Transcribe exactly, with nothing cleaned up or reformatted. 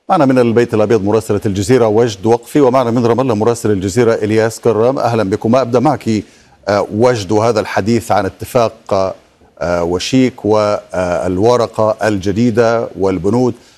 معنا من البيت الأبيض مراسلة الجزيرة وجد وقفي، ومعنا من رام الله مراسل الجزيرة إلياس كرام. أهلا بكم. أبدأ معك وجد، وهذا الحديث عن اتفاق وشيك والورقة الجديدة والبنود،